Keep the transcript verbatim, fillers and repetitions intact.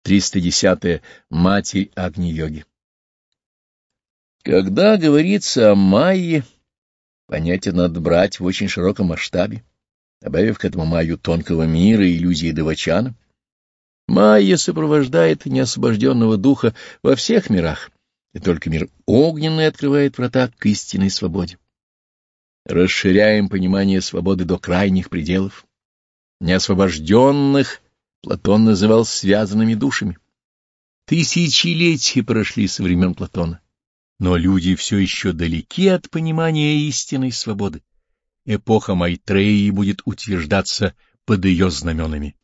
триста десятое. Матерь Агни-йоги. Когда говорится о майе, понятие надо брать в очень широком масштабе, добавив к этому майю тонкого мира и иллюзии Девачана. Майя сопровождает неосвобожденного духа во всех мирах, и только мир огненный открывает врата к истинной свободе. Расширяем понимание свободы до крайних пределов. Неосвобожденных Платон называл связанными душами. Тысячелетия прошли со времен Платона, но люди все еще далеки от понимания истинной свободы. Эпоха Майтреи будет утверждаться под ее знаменами.